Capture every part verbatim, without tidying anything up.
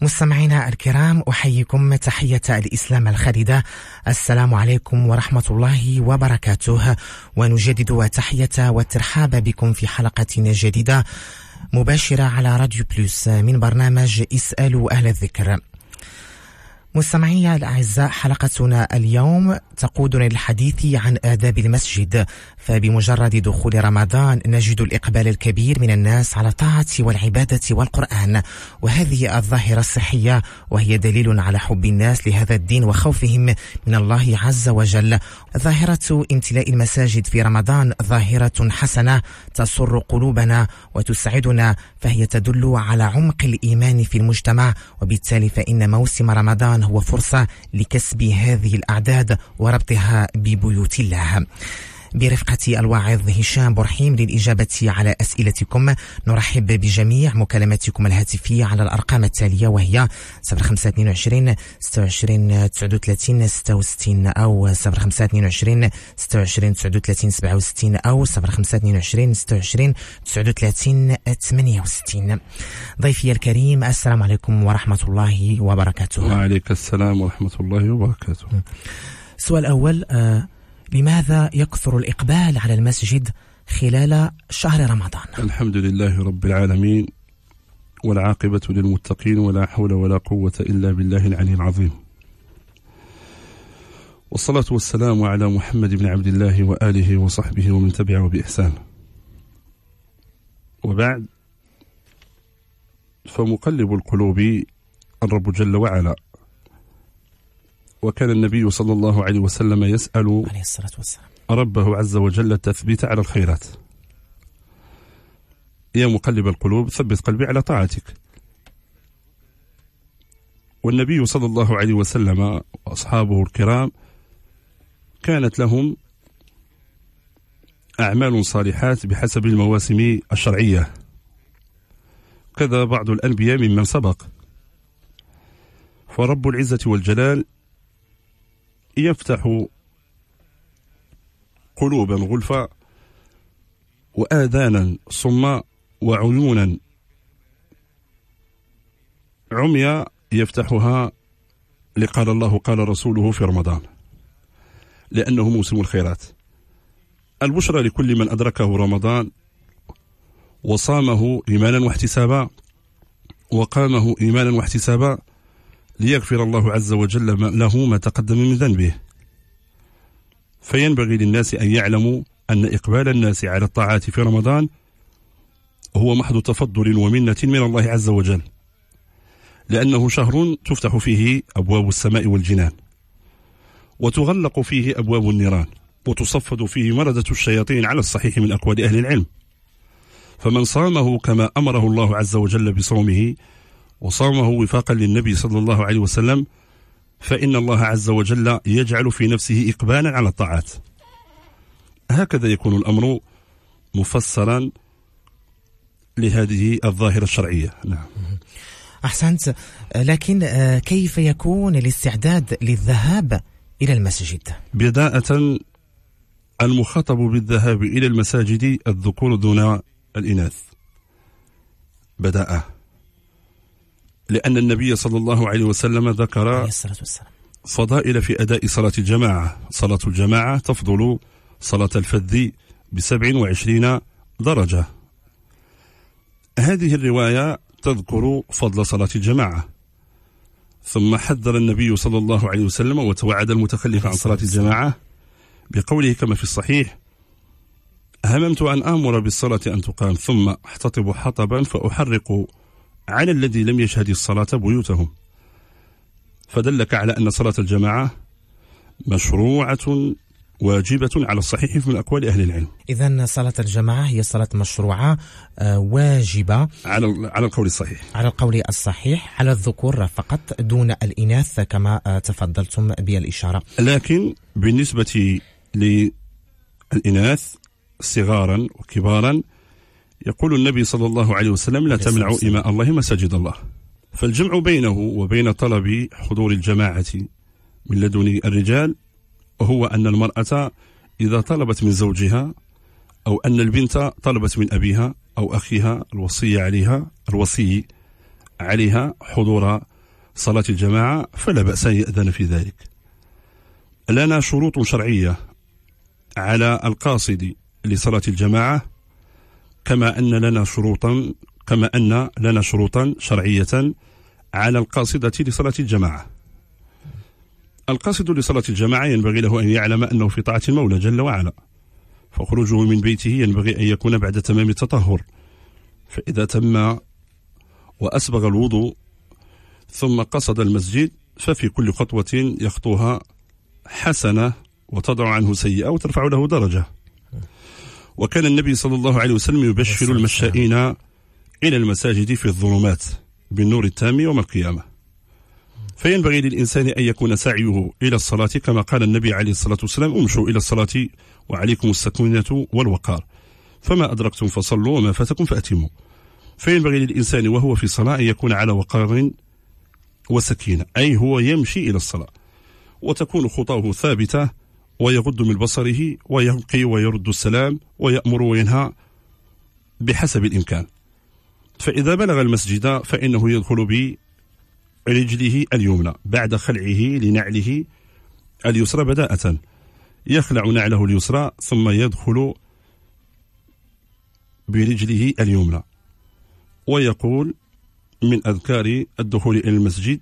مستمعينا الكرام، أحييكم تحية الإسلام الخالدة. السلام عليكم ورحمة الله وبركاته، ونجدد تحية والترحاب بكم في حلقة جديدة مباشرة على راديو بلوس من برنامج اسألوا أهل الذكر. مستمعي الأعزاء، حلقتنا اليوم تقودنا للحديث عن آداب المسجد. فبمجرد دخول رمضان نجد الإقبال الكبير من الناس على الطاعة والعبادة والقرآن، وهذه الظاهرة الصحية وهي دليل على حب الناس لهذا الدين وخوفهم من الله عز وجل. ظاهرة امتلاء المساجد في رمضان ظاهرة حسنة تسر قلوبنا وتسعدنا، فهي تدل على عمق الإيمان في المجتمع، وبالتالي فإن موسم رمضان هو فرصة لكسب هذه الأعداد وربطها ببيوت الله. برفقة الواعظ هشام برحيم للإجابة على أسئلتكم. نرحب بجميع مكالماتكم الهاتفية على الأرقام التالية، وهي صفر خمسة اثنين وعشرين ستة وعشرين تسعة وثلاثين ستة وستين أو صفر خمسة اثنين وعشرين ستة وعشرين تسعة وثلاثين سبعة وستين أو صفر خمسة اثنين وعشرين ستة وعشرين تسعة وثلاثين ثمانية وستين. ضيفي الكريم، السلام عليكم ورحمة الله وبركاته. وعليك السلام ورحمة الله وبركاته. السؤال الأول، آه لماذا يكثر الإقبال على المسجد خلال شهر رمضان؟ الحمد لله رب العالمين، والعاقبة للمتقين، ولا حول ولا قوة إلا بالله العلي العظيم، والصلاة والسلام على محمد بن عبد الله وآله وصحبه ومن تبعه بإحسان. وبعد، فمقلب القلوب الرب جل وعلا، وكان النبي صلى الله عليه وسلم يسأل عليه الصلاة والسلام ربه عز وجل التثبيت على الخيرات. يا مقلب القلوب ثبت قلبي على طاعتك. والنبي صلى الله عليه وسلم وأصحابه الكرام كانت لهم أعمال صالحات بحسب المواسم الشرعية، كذا بعض الأنبياء ممن سبق. فرب العزة والجلال يفتح قلوبا غلفا وآذانا صما وعيونا عميا يفتحها لقال الله قال رسوله في رمضان، لأنه موسم الخيرات. البشرى لكل من أدركه رمضان وصامه إيمانا واحتسابا وقامه إيمانا واحتسابا ليغفر الله عز وجل له ما تقدم من ذنبه. فينبغي للناس أن يعلموا أن إقبال الناس على الطاعات في رمضان هو محض تفضل ومنة من الله عز وجل، لأنه شهر تفتح فيه أبواب السماء والجنان، وتغلق فيه أبواب النيران، وتصفد فيه مردة الشياطين على الصحيح من أقوال أهل العلم. فمن صامه كما أمره الله عز وجل بصومه وصامه وفاقا للنبي صلى الله عليه وسلم، فإن الله عز وجل يجعل في نفسه إقبالا على الطاعات. هكذا يكون الأمر مفسرا لهذه الظاهرة الشرعية. نعم. أحسنت. لكن كيف يكون الاستعداد للذهاب إلى المسجد؟ بداية، المخاطب بالذهاب إلى المساجد الذكور دون الإناث بدأ، لأن النبي صلى الله عليه وسلم ذكر فضائل في أداء صلاة الجماعة. صلاة الجماعة تفضل صلاة الفذ بسبع وعشرين درجة. هذه الرواية تذكر فضل صلاة الجماعة، ثم حذر النبي صلى الله عليه وسلم وتوعد المتخلف عن صلاة الجماعة بقوله كما في الصحيح: هممت أن آمر بالصلاة أن تقام ثم احتطب حطبا فأحرق على الذي لم يشهد الصلاة بيوتهم. فدلك على أن صلاة الجماعة مشروعة واجبة على الصحيح من أقوال أهل العلم. إذن صلاة الجماعة هي صلاة مشروعة واجبة على على القول الصحيح على القول الصحيح على الذكور فقط دون الإناث كما تفضلتم بالإشارة. لكن بالنسبة للإناث صغارا وكبارا يقول النبي صلى الله عليه وسلم: لا تمنعوا إماء الله مساجد الله. فالجمع بينه وبين طلب حضور الجماعة من لدن الرجال هو أن المرأة إذا طلبت من زوجها أو أن البنت طلبت من أبيها أو أخيها الوصي عليها الوصي عليها حضور صلاة الجماعة فلا بأس أن يأذن في ذلك. لنا شروط شرعية على القاصد لصلاة الجماعة، كما أن لنا شروطا كما أن لنا شروطا شرعية على القاصدة لصلاة الجماعة. القاصد لصلاة الجماعة ينبغي له أن يعلم أنه في طاعة المولى جل وعلا، فخروجه من بيته ينبغي أن يكون بعد تمام التطهر، فإذا تم وأسبغ الوضوء ثم قصد المسجد ففي كل خطوة يخطوها حسنة وتضع عنه سيئة وترفع له درجة. وكان النبي صلى الله عليه وسلم يبشر المشائين إلى المساجد في الظلمات بالنور التام يوم القيامة. فينبغي للإنسان أن يكون سعيه إلى الصلاة كما قال النبي عليه الصلاة والسلام: امشوا إلى الصلاة وعليكم السكينة والوقار، فما أدركتم فصلوا وما فاتكم فأتموا. فينبغي للإنسان وهو في الصلاة أن يكون على وقار وسكينة، أي هو يمشي إلى الصلاة وتكون خطاه ثابتة ويغض من بصره ويلقي ويرد السلام ويأمر وينهى بحسب الإمكان. فإذا بلغ المسجد فإنه يدخل برجله اليمنى بعد خلعه لنعله اليسرى بداءة، يخلع نعله اليسرى ثم يدخل برجله اليمنى ويقول من أذكار الدخول إلى المسجد: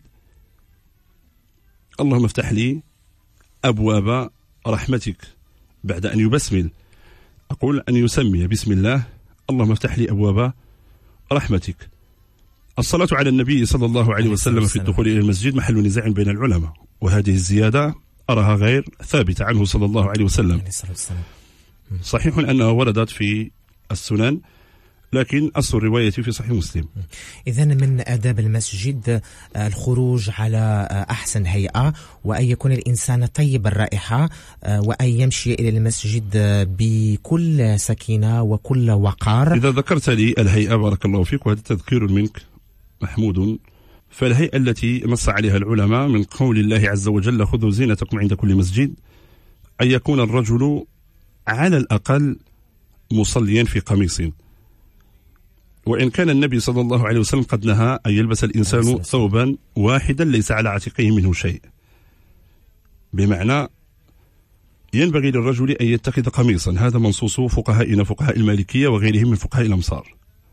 اللهم افتح لي أبواب رحمتك. بعد أن يبسمل أقول أن يسمي بسم الله: اللهم افتح لي أبواب رحمتك. الصلاة على النبي صلى الله عليه وسلم في الدخول إلى المسجد محل نزاع بين العلماء، وهذه الزيادة أراها غير ثابتة عنه صلى الله عليه وسلم. صحيح أنها وردت في السنن، لكن أصل الرواية في صحيح مسلم. إذن من آداب المسجد الخروج على أحسن هيئة، وأن يكون الإنسان طيب الرائحة، وأن يمشي إلى المسجد بكل سكينة وكل وقار. إذا ذكرت لي الهيئة بارك الله فيك، وهذا تذكير منك محمود، فالهيئة التي نص عليها العلماء من قول الله عز وجل: خذوا زينتكم عند كل مسجد، أن يكون الرجل على الأقل مصليا في قميص، وإن كان النبي صلى الله عليه وسلم قد نهى أن يلبس الإنسان ثوبا واحدا ليس على عاتقه منه شيء، بمعنى ينبغي للرجل أن يتخذ قميصا. هذا منصوص فقهائنا فقهاء المالكية وغيرهم من فقهاء الأمصار.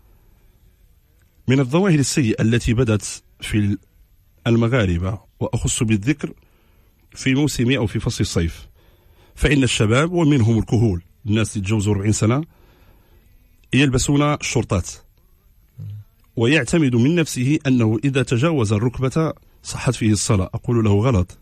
من الظواهر السيئة التي بدت في المغاربة، وأخص بالذكر في موسم أو في فصل الصيف، فإن الشباب ومنهم الكهول الناس يتجاوزوا أربعين سنة يلبسون الشرطات، ويعتمد من نفسه أنه إذا تجاوز الركبة صحت فيه الصلاة. أقول له غلط.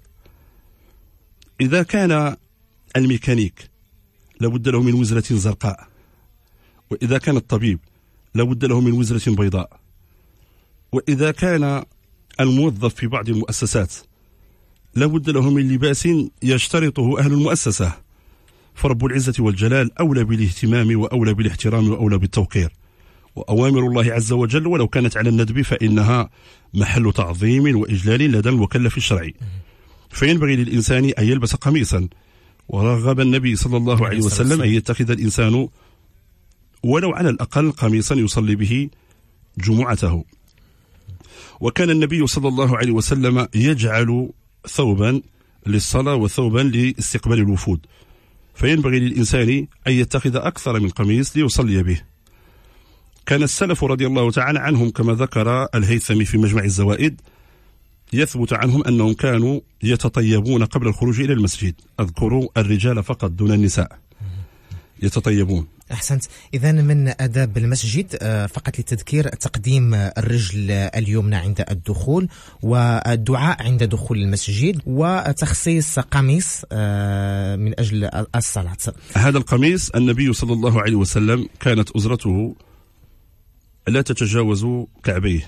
إذا كان الميكانيك لابد له من وزرة زرقاء، وإذا كان الطبيب لابد له من وزرة بيضاء، وإذا كان الموظف في بعض المؤسسات لابد له من لباس يشترطه أهل المؤسسة، فرب العزة والجلال أولى بالاهتمام وأولى بالاحترام وأولى بالتوقير. وأوامر الله عز وجل ولو كانت على الندب فإنها محل تعظيم وإجلال لدى المكلف الشرعي. فينبغي للإنسان أن يلبس قميصا، ورغب النبي صلى الله عليه وسلم أن يتخذ الإنسان ولو على الأقل قميصا يصلي به جمعته. وكان النبي صلى الله عليه وسلم يجعل ثوبا للصلاة وثوبا لاستقبال الوفود، فينبغي للإنسان أن يتخذ أكثر من قميص ليصلي به. كان السلف رضي الله تعالى عنهم كما ذكر الهيثمي في مجمع الزوائد يثبت عنهم أنهم كانوا يتطيبون قبل الخروج إلى المسجد. أذكر الرجال فقط دون النساء يتطيبون. أحسنت. إذن من آداب المسجد فقط للتذكير تقديم الرجل اليمنى عند الدخول، والدعاء عند دخول المسجد، وتخصيص قميص من أجل الصلاة. هذا القميص النبي صلى الله عليه وسلم كانت أزرته لا تتجاوز كعبيه،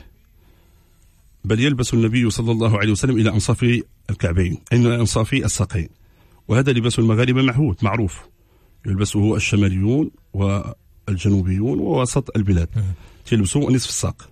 بل يلبس النبي صلى الله عليه وسلم إلى أنصاف الكعبين، إلى أنصاف الساقين. وهذا لباس المغاربة معهود معروف، يلبسه الشماليون والجنوبيون ووسط البلاد، تلبسوا نصف الساق،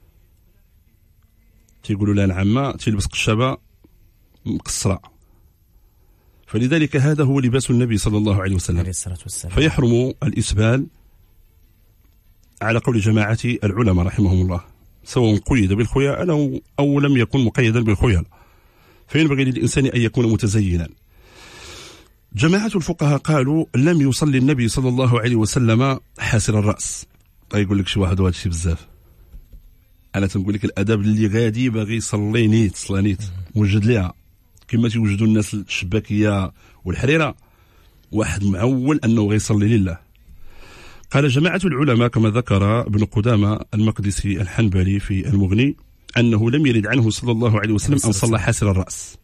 تيقولوا لها العامة تلبس قشابة مقصرة. فلذلك هذا هو لباس النبي صلى الله عليه وسلم. فيحرم الإسبال على قول جماعة العلماء رحمهم الله، سواء قيد بالخيانة أو لم يكن مقيدا بالخيانة، فينبغي للإنسان أن يكون متزينا. جماعة الفقهاء قالوا لم يصلي النبي صلى الله عليه وسلم حاسر الرأس. يقول لك شي واحد وهذا الشيء بزاف، أنا تنقول لك الأدب اللي غادي باغي يصلي نيت صلا نيت موجد ليها كما تيوجدوا الناس الشباكية والحريرة، واحد معول أنه غيصلي لله. قال جماعة العلماء كما ذكر ابن قدامة المقدسي الحنبلي في المغني أنه لم يرد عنه صلى الله عليه وسلم أن صلى حاسر الرأس،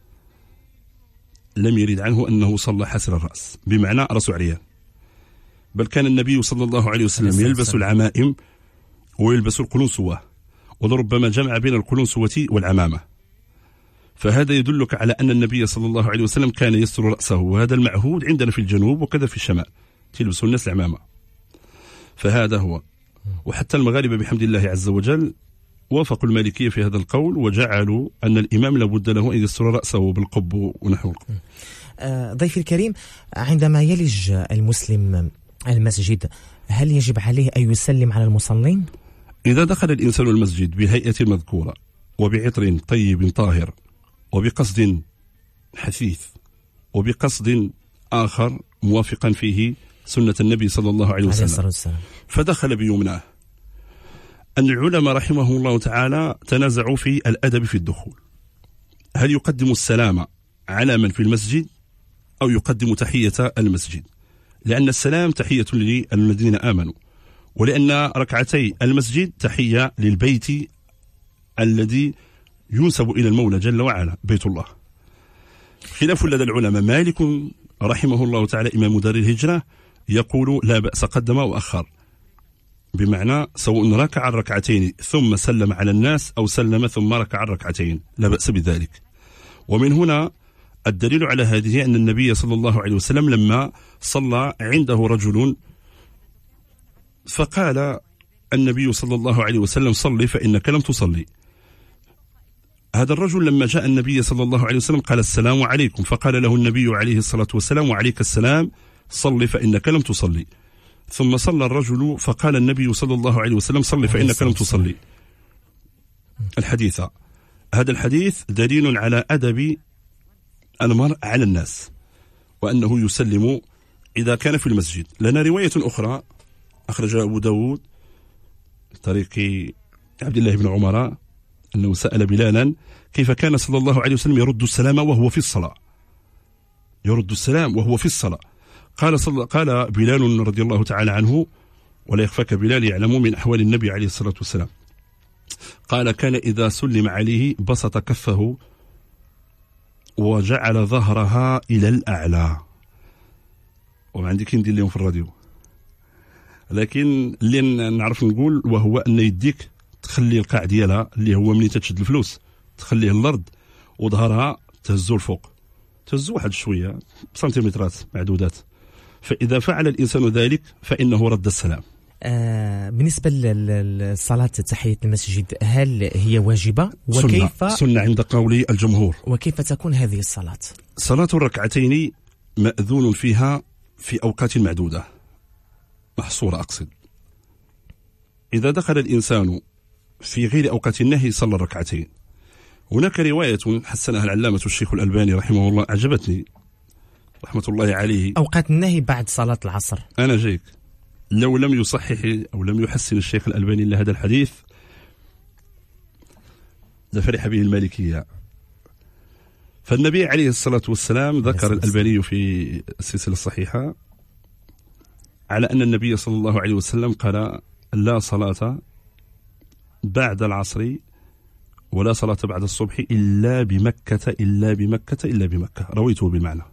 لم يرد عنه أنه صلى حاسر الرأس بمعنى رأس عريان، بل كان النبي صلى الله عليه وسلم يلبس العمائم ويلبس القلنسوة، ولربما جمع بين القلنسوة والعمامة، فهذا يدلك على أن النبي صلى الله عليه وسلم كان يستر رأسه، وهذا المعهود عندنا في الجنوب وكذا في الشمال تلبسوا الناس العمامة، فهذا هو. وحتى المغاربة بحمد الله عز وجل وافقوا المالكية في هذا القول وجعلوا أن الإمام لابد له أن يستر رأسه بالقب ونحو القب. ضيفي الكريم، عندما يلج المسلم المسجد هل يجب عليه أن يسلم على المصلين؟ إذا دخل الإنسان المسجد بهيئة المذكورة وبعطر طيب طاهر وبقصد حثيث وبقصد آخر موافقا فيه سنة النبي صلى الله عليه وسلم فدخل بيمناه، أن العلماء رحمه الله تعالى تنازعوا في الأدب في الدخول، هل يقدم السلام على من في المسجد أو يقدم تحية المسجد، لأن السلام تحية للذين آمنوا، ولأن ركعتي المسجد تحية للبيت الذي ينسب إلى المولى جل وعلا بيت الله. خلاف لدى العلماء، مالك رحمه الله تعالى إمام دار الهجرة يقول لا بأس قدم وأخر، بمعنى سواء ركع الركعتين ثم سلم على الناس أو سلم ثم ركع الركعتين لا بأس بذلك. ومن هنا الدليل على هذه أن النبي صلى الله عليه وسلم لما صلى عنده رجل فقال النبي صلى الله عليه وسلم صلي فإنك لم تصلي، هذا الرجل لما جاء النبي صلى الله عليه وسلم قال السلام عليكم، فقال له النبي عليه الصلاة والسلام وعليك السلام صلي فإنك لم تصلي، ثم صلى الرجل فقال النبي صلى الله عليه وسلم صلي فإنك لم تصلي. الحديث هذا الحديث دليل على أدب المرء على الناس وأنه يسلم إذا كان في المسجد. لنا رواية أخرى أخرجها أبو داود طريق عبد الله بن عمر أنه سأل بلالا كيف كان صلى الله عليه وسلم يرد السلام وهو في الصلاة، يرد السلام وهو في الصلاة. قال صلى قال بلال رضي الله تعالى عنه، ولا يخفاك بلال يعلم من أحوال النبي عليه الصلاة والسلام، قال كان إذا سلم عليه بسط كفه وجعل ظهرها إلى الأعلى. وما عندي كي ندير اليوم في الراديو، لكن اللي نعرف نقول وهو أن يديك تخلي القاع ديالها اللي هو منين تشد الفلوس تخليه الأرض وظهرها تهزو الفوق، تهزو واحد شوية سنتيمترات معدودات، فإذا فعل الإنسان ذلك فإنه رد السلام. آه بالنسبة للصلاة تحية المسجد هل هي واجبة وكيف سنة, سنة عند قول الجمهور. وكيف تكون هذه الصلاة؟ صلاة الركعتين مأذون فيها في أوقات معدودة محصورة، أقصد إذا دخل الإنسان في غير أوقات النهي صلى الركعتين. هناك رواية حسنها العلامة الشيخ الألباني رحمه الله أعجبتني رحمة الله عليه، أوقات النهي بعد صلاة العصر. أنا جيك لو لم يصحح أو لم يحسن الشيخ الألباني لهذا الحديث لفرح به المالكية. فالنبي عليه الصلاة والسلام ذكر الألباني في السلسلة الصحيحة على أن النبي صلى الله عليه وسلم قال لا صلاة بعد العصر ولا صلاة بعد الصبح إلا بمكة إلا بمكة إلا بمكة، رويته بالمعنى،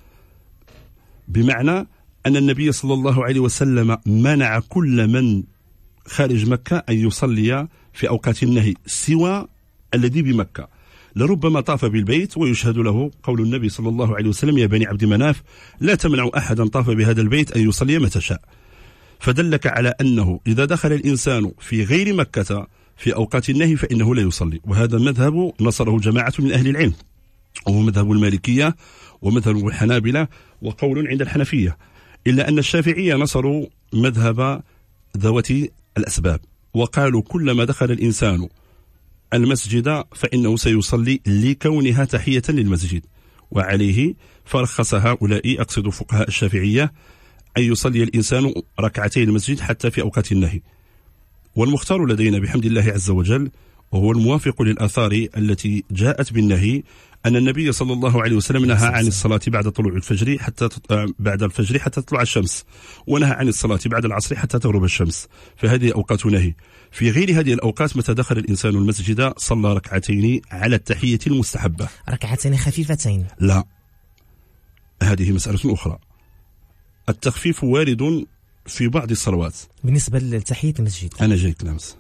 بمعنى أن النبي صلى الله عليه وسلم منع كل من خارج مكة أن يصلي في أوقات النهي سوى الذي بمكة، لربما طاف بالبيت ويشهد له قول النبي صلى الله عليه وسلم يا بني عبد مناف لا تمنعوا أحدا طاف بهذا البيت أن يصلي متى شاء. فدلك على أنه إذا دخل الإنسان في غير مكة في أوقات النهي فإنه لا يصلي، وهذا مذهب نصره جماعة من أهل العلم، وهو مذهب المالكية ومذهب الحنابلة وقول عند الحنفية، إلا أن الشافعية نصروا مذهب ذوات الأسباب وقالوا كلما دخل الإنسان المسجد فإنه سيصلي لكونها تحية للمسجد، وعليه فرخص هؤلاء، أقصد فقهاء الشافعية، أن يصلي الإنسان ركعتين المسجد حتى في أوقات النهي. والمختار لدينا بحمد الله عز وجل وهو الموافق للآثار التي جاءت بالنهي أن النبي صلى الله عليه وسلم نهى عن الصلاة بعد طلوع الفجر حتى بعد الفجر حتى تطلع الشمس، ونهى عن الصلاة بعد العصر حتى تغرب الشمس، فهذه أوقات نهي. في غير هذه الأوقات متى دخل الإنسان المسجد صلى ركعتين على التحية المستحبة. ركعتين خفيفتين؟ لا، هذه مسألة أخرى. التخفيف وارد في بعض الصلوات. بالنسبة لتحية المسجد أنا جايك لامس.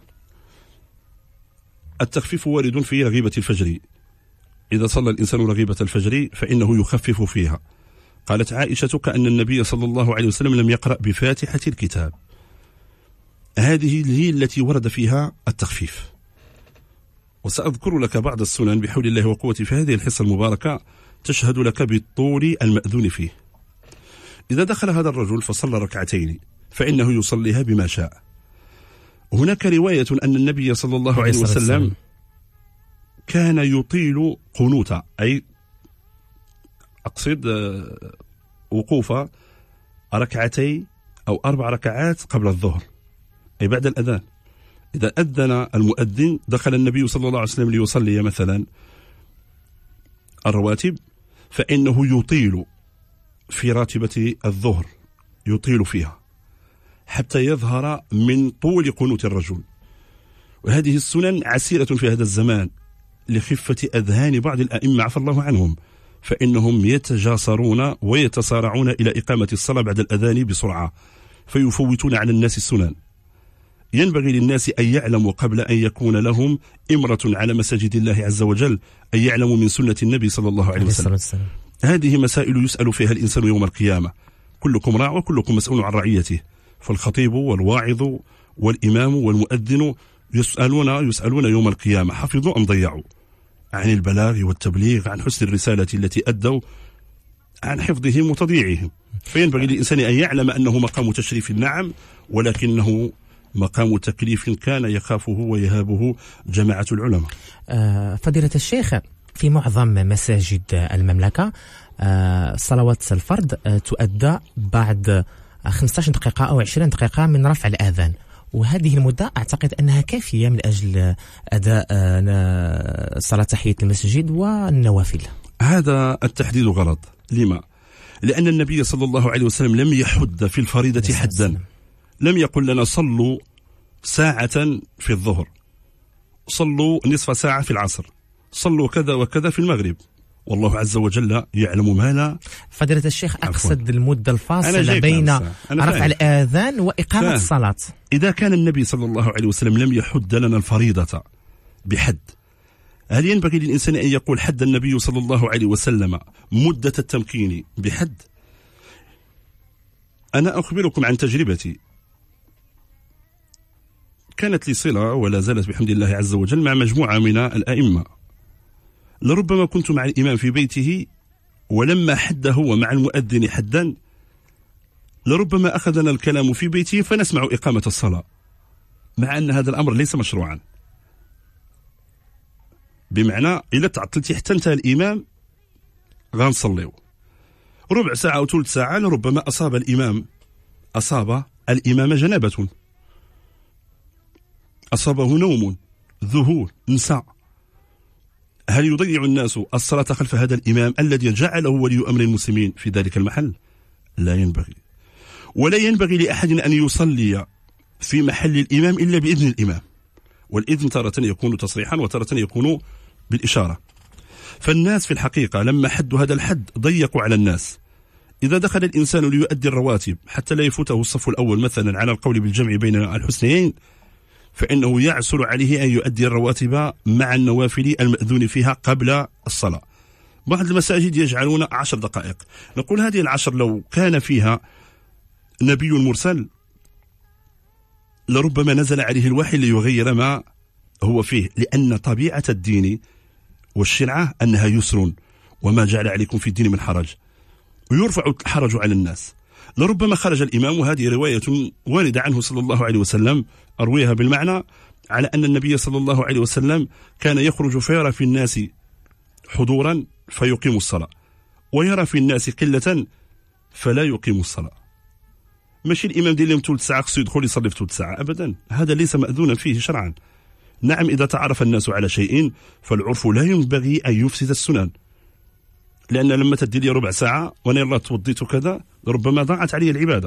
التخفيف وارد في رغيبة الفجر، إذا صلى الإنسان رغيبة الفجر فإنه يخفف فيها. قالت عائشة كأن النبي صلى الله عليه وسلم لم يقرأ بفاتحة الكتاب. هذه هي التي ورد فيها التخفيف. وسأذكر لك بعض السنن بحول الله وقوتي في هذه الحصة المباركة تشهد لك بالطول المأذون فيه. إذا دخل هذا الرجل فصلى ركعتين فإنه يصليها بما شاء. هناك رواية أن النبي صلى الله عليه وسلم كان يطيل قنوتا، أي أقصد وقوف ركعتي أو أربع ركعات قبل الظهر، أي بعد الأذان. إذا أذن المؤذن دخل النبي صلى الله عليه وسلم ليصلي مثلا الرواتب فإنه يطيل في راتبة الظهر، يطيل فيها حتى يظهر من طول قنوت الرجل. وهذه السنن عسيرة في هذا الزمان لخفة أذهان بعض الأئمة عفى الله عنهم، فإنهم يتجاسرون ويتصارعون إلى إقامة الصلاة بعد الأذان بسرعة، فيفوتون على الناس السنن. ينبغي للناس أن يعلموا قبل أن يكون لهم إمرة على مساجد الله عز وجل أن يعلموا من سنة النبي صلى الله عليه وسلم. هذه مسائل يسأل فيها الإنسان يوم القيامة. كلكم راع وكلكم مسؤول عن رعيته، فالخطيب والواعظ والإمام والمؤذن يسألون يسألون يوم القيامة حفظوا أم ضيعوا، عن البلاغ والتبليغ، عن حسن الرسالة التي أدوا، عن حفظهم وتضييعهم. فينبغي للإنسان أن يعلم أنه مقام تشريف نعم، ولكنه مقام تكليف كان يخافه ويهابه جماعة العلماء. آه فضيلة الشيخ، في معظم مساجد المملكة آه صلوات الفرض آه تؤدى بعد خمسة عشر دقيقة أو عشرين دقيقة من رفع الآذان، وهذه المدة أعتقد أنها كافية من أجل أداء صلاة تحية المسجد والنوافل. هذا التحديد غلط. لما؟ لأن النبي صلى الله عليه وسلم لم يحد في الفريضة حدا، لم يقل لنا صلوا ساعة في الظهر، صلوا نصف ساعة في العصر، صلوا كذا وكذا في المغرب، والله عز وجل يعلم ما لا. فضيلة الشيخ، أقصد المدة الفاصلة بين رفع الآذان وإقامة فاهم. الصلاة. إذا كان النبي صلى الله عليه وسلم لم يحد لنا الفريضة بحد، هل ينبغي للإنسان أن يقول حد النبي صلى الله عليه وسلم مدة التمكين بحد؟ أنا أخبركم عن تجربتي، كانت لي صلة ولا زالت بحمد الله عز وجل مع مجموعة من الأئمة. لربما كنت مع الإمام في بيته، ولما حد هو مع المؤذن حدا لربما أخذنا الكلام في بيته فنسمع إقامة الصلاة، مع أن هذا الأمر ليس مشروعا. بمعنى إلا تعطلتي حتى انتهى الإمام غنصليو ربع ساعة أو ثلث ساعة، لربما أصاب الإمام أصاب الإمام جنابة، أصابه نوم، ذهول، نساء. هل يضيع الناس الصلاة خلف هذا الإمام الذي جعله ولي أمر المسلمين في ذلك المحل؟ لا ينبغي. ولا ينبغي لأحد أن يصلي في محل الإمام إلا بإذن الإمام، والإذن تارة يكون تصريحا وتارة يكون بالإشارة. فالناس في الحقيقة لما حدوا هذا الحد ضيقوا على الناس. إذا دخل الإنسان ليؤدي الرواتب حتى لا يفوته الصف الأول مثلا على القول بالجمع بين الحسنيين، فإنه يعسر عليه أن يؤدي الرواتب مع النوافل المأذون فيها قبل الصلاة. بعض المساجد يجعلون عشر دقائق. نقول هذه العشر لو كان فيها نبي مرسل لربما نزل عليه الوحي ليغير ما هو فيه، لأن طبيعة الدين والشرعة أنها يسر، وما جعل عليكم في الدين من حرج، ويرفع الحرج على الناس. لربما خرج الإمام، وهذه رواية واردة عنه صلى الله عليه وسلم أرويها بالمعنى، على أن النبي صلى الله عليه وسلم كان يخرج فيرى في الناس حضورا فيقيم الصلاة، ويرى في الناس قلة فلا يقيم الصلاة. ماشي الإمام ديال اليوم ثلث ساعة خصو يدخل يصلي في ثلث ساعة، أبدا، هذا ليس مأذونا فيه شرعا. نعم، إذا تعرف الناس على شيء فالعرف لا ينبغي أن يفسد السنن، لأن لما تدي لي ربع ساعة وأنا يلا توضيت كذا ربما ضاعت علي العبادة.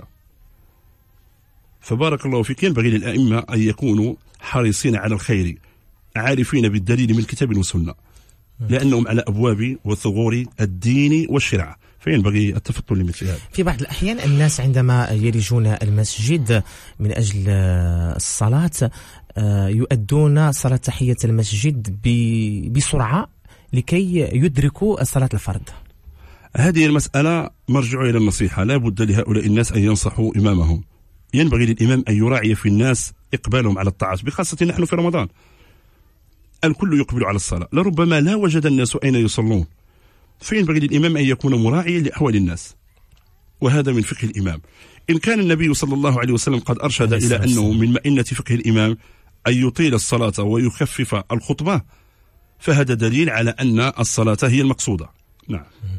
فبارك الله فيك، ينبغي للأئمة أن يكونوا حريصين على الخير، عارفين بالدليل من كتاب وسنة، لأنهم على أبواب وثغور الدين والشرع، فينبغي التفطن لمثل هذا. في بعض الأحيان الناس عندما يلجون المسجد من أجل الصلاة يؤدون صلاة تحية المسجد بسرعة لكي يدركوا صلاة الفرض. هذه المسألة مرجع إلى النصيحة، لا بد لهؤلاء الناس أن ينصحوا إمامهم. ينبغي للإمام أن يراعي في الناس إقبالهم على الطاعات، بخاصة نحن في رمضان الكل يقبل على الصلاة، لربما لا وجد الناس أين يصلون، فينبغي للإمام أن يكون مراعيا لأحوال الناس، وهذا من فقه الإمام. إن كان النبي صلى الله عليه وسلم قد أرشد إلى أنه من مئنة فقه الإمام أن يطيل الصلاة ويخفف الخطبة، فهذا دليل على أن الصلاة هي المقصودة. نعم.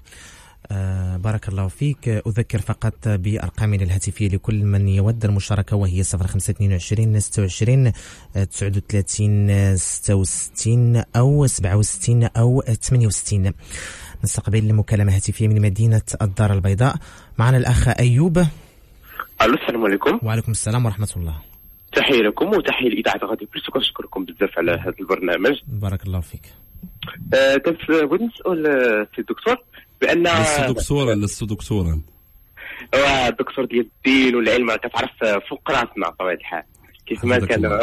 آه بارك الله فيك. أذكر فقط بأرقامنا الهاتفية لكل من يود المشاركة، وهي صفر خمسة اثنين وعشرين ستة وعشرين تسعة وثلاثين ستة وستين أو سبعة وستين أو ثمانية وستين. نستقبل المكالمة هاتفية من مدينة الدار البيضاء. معنا الأخ أيوب. ألو، السلام عليكم. وعليكم السلام ورحمة الله. تحية لكم وتحية لإذاعة غادي بلس، وكنشكركم بزاف على هذا البرنامج. بارك الله فيك. آه كنت بغيت نسأل سي الدكتور بأن لست دكتورا لست دكتورا الدكتور ديال الدين والعلم كتعرف فوق راسنا بطبيعة الحال كيف ما كان.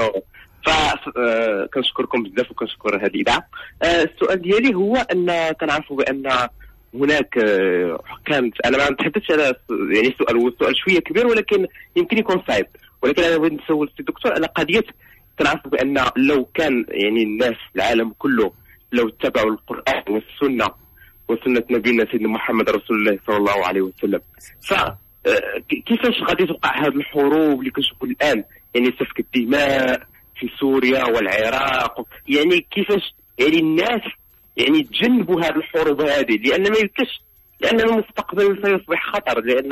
فكنشكركم بزاف وكنشكر هذه الإذاعة. آه السؤال ديالي هو أن كنعرفوا بأن هناك كانت، أنا ما نتحدثش على يعني السؤال، هو السؤال شوية كبير ولكن يمكن يكون صعيب، ولكن أنا بغيت نسول سي الدكتور على قضية. كنعرفوا بأن لو كان يعني الناس العالم كله لو اتبعوا القرآن والسنة وسنة نبينا سيدنا محمد رسول الله صلى الله عليه وسلم، فكيفاش غادي توقع هذه الحروب اللي كنشوفوا الآن، يعني سفك الدماء في سوريا والعراق، يعني كيفاش يعني الناس يعني تجنبوا هذه الحروب هذه، لأن ما يمكنش، لأن المستقبل سيصبح خطر، لأن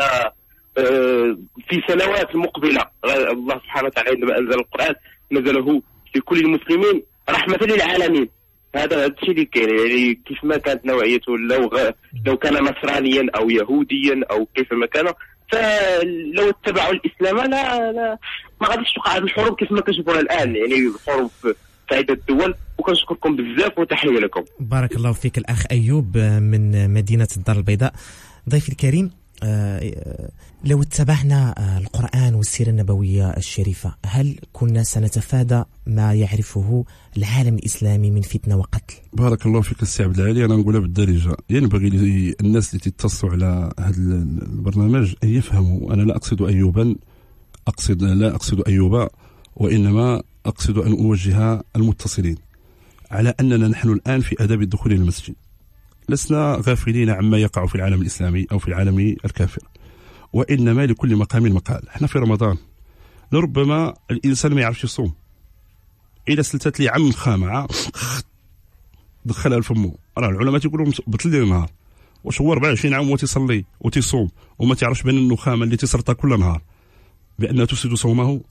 في سنوات المقبلة الله سبحانه وتعالى عندما أنزل القرآن نزله لكل المسلمين رحمة للعالمين. هذا الشيء اللي كاين، يعني كيف ما كانت نوعيته، لو غ... لو كان نصرانيا او يهوديا او كيف ما كان، فلو اتبعوا الاسلام لا لا ما غاديش توقع هذه الحروب كيف ما كنشوفوها الان، يعني الحروب في عدة دول. وكنشكركم بزاف وتحيه لكم. بارك الله فيك الاخ ايوب من مدينه الدار البيضاء. ضيفي الكريم، لو اتبعنا القرآن والسيرة النبوية الشريفة هل كنا سنتفادى ما يعرفه العالم الإسلامي من فتنة وقتل؟ بارك الله فيك السي عبد العالي. أنا نقولها بالدارجة، ينبغي للناس اللي تتصلوا على هذا البرنامج أن يفهموا أنا لا أقصد أيوبا، أقصد لا أقصد أيوبا، وإنما أقصد أن أوجه المتصلين على أننا نحن الآن في آداب الدخول إلى المسجد، لسنا غافلين عما يقع في العالم الإسلامي أو في العالم الكافر، وإنما لكل مقام مقال. احنا في رمضان لربما الإنسان ما يعرفش يصوم، إذا سلتت لي عم خامعة دخلها لفمه، راه العلماء تيقولوا بطل لي النهار، واش هو أربعة وعشرين عام وتيصلي وتيصوم وما تعرفش بين النخامة اللي تسرطها كل نهار بأنها تفسد صومه؟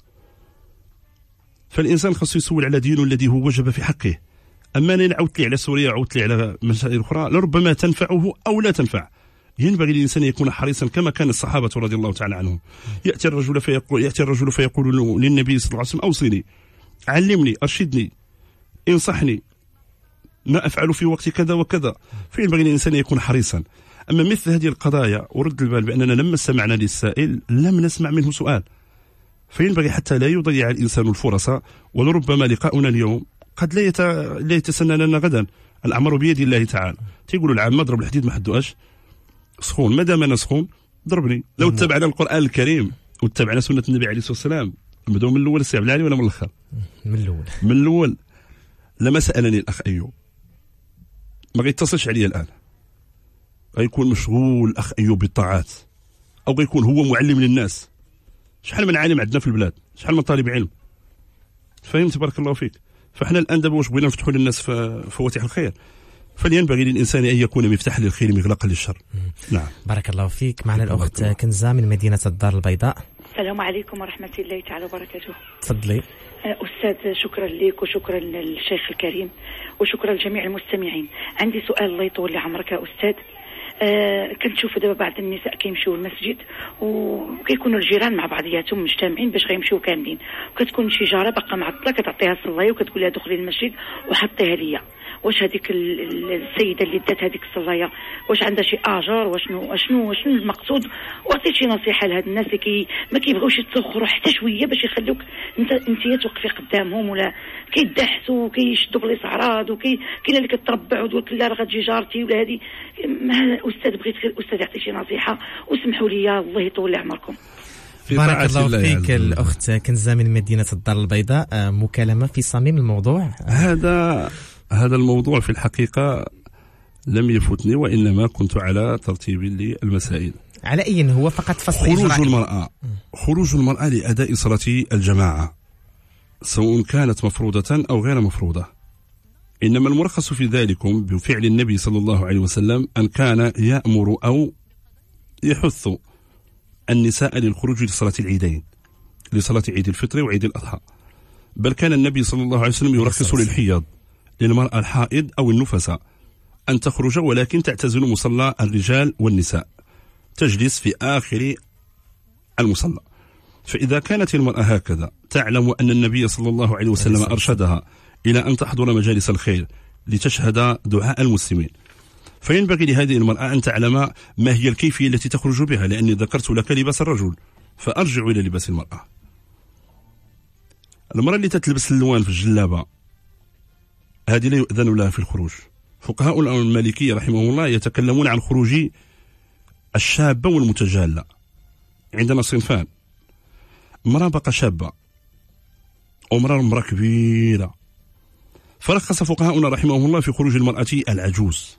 فالإنسان خاصو يسول على دينه الذي هو وجب في حقه. أما أنا عودت لي على سوريا، عودت لي على مسائل أخرى لربما تنفعه أو لا تنفع. ينبغي للإنسان يكون حريصا كما كان الصحابة رضي الله تعالى عنهم. يأتي الرجل فيقول يأتي الرجل فيقول للنبي صلى الله عليه وسلم أوصني، علمني، أرشدني، انصحني، ما أفعل في وقت كذا وكذا. فينبغي للإنسان يكون حريصا. أما مثل هذه القضايا ورد البال بأننا لما استمعنا للسائل لم نسمع منه سؤال، فينبغي حتى لا يضيع الإنسان الفرص، ولربما لقاؤنا اليوم قد لا يت... لا يتسنى لنا غدا. الأمر بيد الله تعالى. تيقولوا العامة ضرب الحديد ما حدوش سخون، ما دام انا سخون ضربني. لو اتبعنا القرآن الكريم واتبعنا سنة النبي عليه الصلاة والسلام، نبداو من الأول السي عبد العالي ولا من الآخر؟ من الأول. من الأول. لما سألني الأخ أيوب ما غيتصلش عليا الآن، غيكون مشغول الأخ أيوب بالطاعات او غيكون هو معلم للناس. شحال من عالم عندنا في البلاد، شحال من طالب علم، فهمت بارك الله فيك. فاحنا الان دابا واش بغينا نفتحوا للناس فواتح الخير، فلينبغي للانسان ان يكون مفتاحا للخير مغلاقا للشر. نعم بارك الله فيك. معنا الاخت كنزه من مدينه الدار البيضاء. السلام عليكم ورحمه الله تعالى وبركاته. تفضلي. أستاذ شكرا لك وشكرا للشيخ الكريم وشكرا لجميع المستمعين. عندي سؤال الله يطول عمرك يا أستاذ. آه كنشوف دابا بعض النساء كيمشيو المسجد وكيكونوا الجيران مع بعضياتهم مجتمعين باش غيمشيو كاملين، وكتكون شي جاره باقا معطله كتعطيها الصلايه وكتقول لها دخلي المسجد وحطيها ليا. واش هذيك السيده اللي دات هذيك الصلايه واش عندها شي اجر؟ واشنو شنو شنو المقصود؟ وعطيت شي نصيحه لهاد الناس اللي كي ما كيبغيوش يتسخروا حتى شويه باش يخلوك انت انت توقفي قدامهم، ولا كيدحسوا وكيشدوا بليص اعراض وكاين اللي كتربع وتقول لك لا راه غتجي جارتي ولا هذه. استاذ بغيت استاذ يعطي شي نصيحه وسمحوا لي الله يطول عمركم. بارك الله فيك الاخت كنزه من مدينه الدار البيضاء. مكالمه في صميم الموضوع. هذا هذا الموضوع في الحقيقة لم يفوتني، وإنما كنت على ترتيب للمسائل. على أي هو فقط فصل خروج إجرائي. المرأة خروج المرأة لأداء صلاة الجماعة سواء كانت مفروضة أو غير مفروضة، إنما المرخص في ذلك بفعل النبي صلى الله عليه وسلم أن كان يأمر أو يحث النساء للخروج لصلاة العيدين، لصلاة عيد الفطر وعيد الأضحى. بل كان النبي صلى الله عليه وسلم يرخص للحيض، للمرأة الحائض أو النفساء، أن تخرج ولكن تعتزل مصلى الرجال والنساء، تجلس في آخر المصلى. فإذا كانت المرأة هكذا تعلم أن النبي صلى الله عليه وسلم أرشدها إلى أن تحضر مجالس الخير لتشهد دعاء المسلمين، فينبغي لهذه المرأة أن تعلم ما هي الكيفية التي تخرج بها، لأني ذكرت لك لباس الرجل، فأرجع إلى لباس المرأة. المرأة اللي تتلبس اللوان في الجلابة هذه لا يؤذن لها في الخروج. فقهاء المالكية رحمهم الله يتكلمون عن خروج الشابة والمتجالة. عندنا صنفان: امرأة بقى شابة وامرأة امرأة كبيرة. فرخص فقهاؤنا رحمهم الله في خروج المرأة العجوز،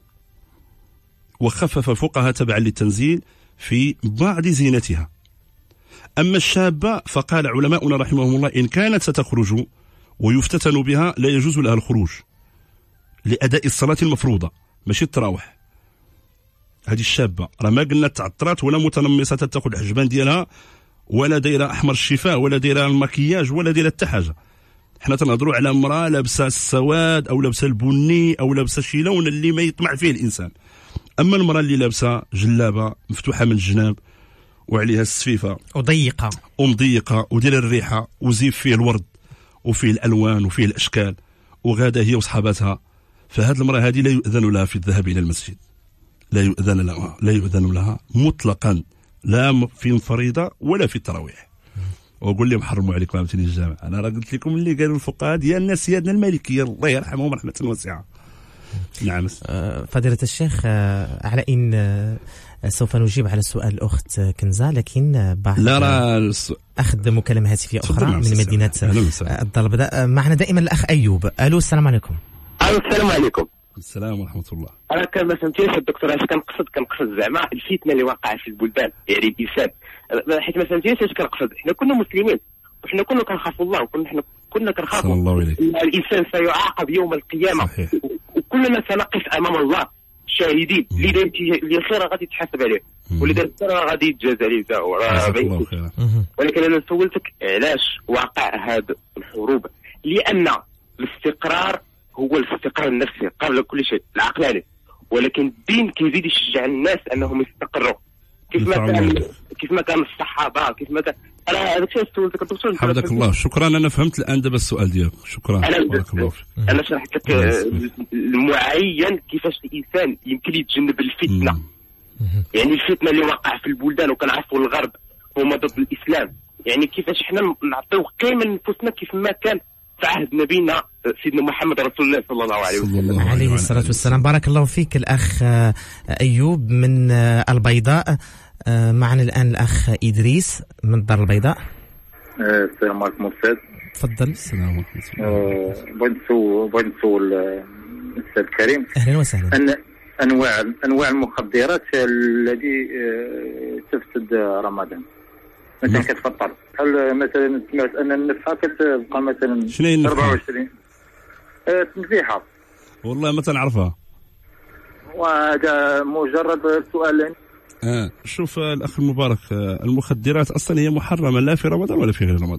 وخفف الفقهاء تبعا للتنزيل في بعض زينتها. أما الشابة فقال علماؤنا رحمهم الله إن كانت ستخرج ويفتتن بها لا يجوز لها الخروج لأداء الصلاة المفروضة، ماشي التراوح. هذه الشابة راه ما قلنا تعطرات ولا متنمصة تاخذ الحجبان ديالها ولا دايره احمر الشفاه ولا دايره المكياج ولا دايره حتى حاجه. حنا تنهضروا على امراه لابسه السواد او لابسه البني او لابسه شي لون اللي ما يطمع فيه الانسان. اما المراه اللي لابسه جلابه مفتوحه من الجناب وعليها السفيفه وضيقه ومضيقه ودير الريحه وزيف فيه الورد وفيه الالوان وفيه الاشكال وغاده هي وصحاباتها، فهذه المراه هذه لا يؤذن لها في الذهاب الى المسجد، لا يؤذن لها لا يؤذن لها مطلقا، لا في الفريضه ولا في التراويح. وقول لي محرموا عليكم عاوتاني الجامع. انا راه قلت لكم اللي قالوا الفقهاء ديالنا سيادنا المالكيه الله يرحمهم رحمه واسعه. نعم فضيلة الشيخ، على ان سوف نجيب على سؤال الاخت كنزه، لكن بعد لا راه اخذ مكالمه هاتفيه اخرى من مدينه الدار البيضاء. معنا دائما الاخ ايوب. الو السلام عليكم. الو السلام عليكم. السلام ورحمه الله. انا كان ما فهمتيش الدكتور اش كنقصد كنقصد زعما الفتنه اللي واقعه في البلدان، يعني الافساد، حيت ما فهمتيش اش كنقصد. حنا كنا مسلمين وحنا كنا كنخافوا الله وكنا حنا كنا كنخافوا الله الانسان سيعاقب يوم القيامه. صحيح. وكلنا سنقف امام الله شاهدين. اللي دار اللي خير غادي يتحاسب عليه واللي دار الشر غادي يتجازى عليه حتى هو. ولكن انا سولتك علاش واقع هذه الحروب؟ لان الاستقرار هو الاستقرار النفسي قبل كل شيء العقلاني، ولكن الدين كيزيد يشجع الناس انهم يستقروا كيف ما كان كيف ما كان الصحابه كيف ما كان. انا هذا الشيء سولتك الدكتور. حفظك الله. شكرا. انا فهمت الان دابا السؤال ديالك. شكرا. بارك الله فيك. انا شرحت لك المعين كيفاش الانسان يمكن يتجنب الفتنه. مم. يعني الفتنه اللي وقع في البلدان وكنعرفوا الغرب هما ضد الاسلام، يعني كيفاش حنا نعطيو قيمه لنفسنا كيف ما كان في عهد نبينا سيدنا محمد رسول الله صلى الله عليه وسلم عليه الصلاة والسلام. بارك الله فيك الأخ أيوب من البيضاء. معنا الآن الأخ إدريس من الدار البيضاء. السلام عليكم أستاذ. تفضل. السلام عليكم. بغيت نسول بغيت نسول الأستاذ الكريم. أهلا وسهلا. أن انواع انواع المخدرات التي تفسد رمضان مثلا كتفطر. هل مثلا سمعت ان النفحه كتبقى مثلا أربعة وعشرين تنفيحه؟ والله ما تنعرفها، وهذا مجرد سؤال. اه شوف الاخ المبارك، المخدرات اصلا هي محرمه لا في رمضان ولا في غير رمضان.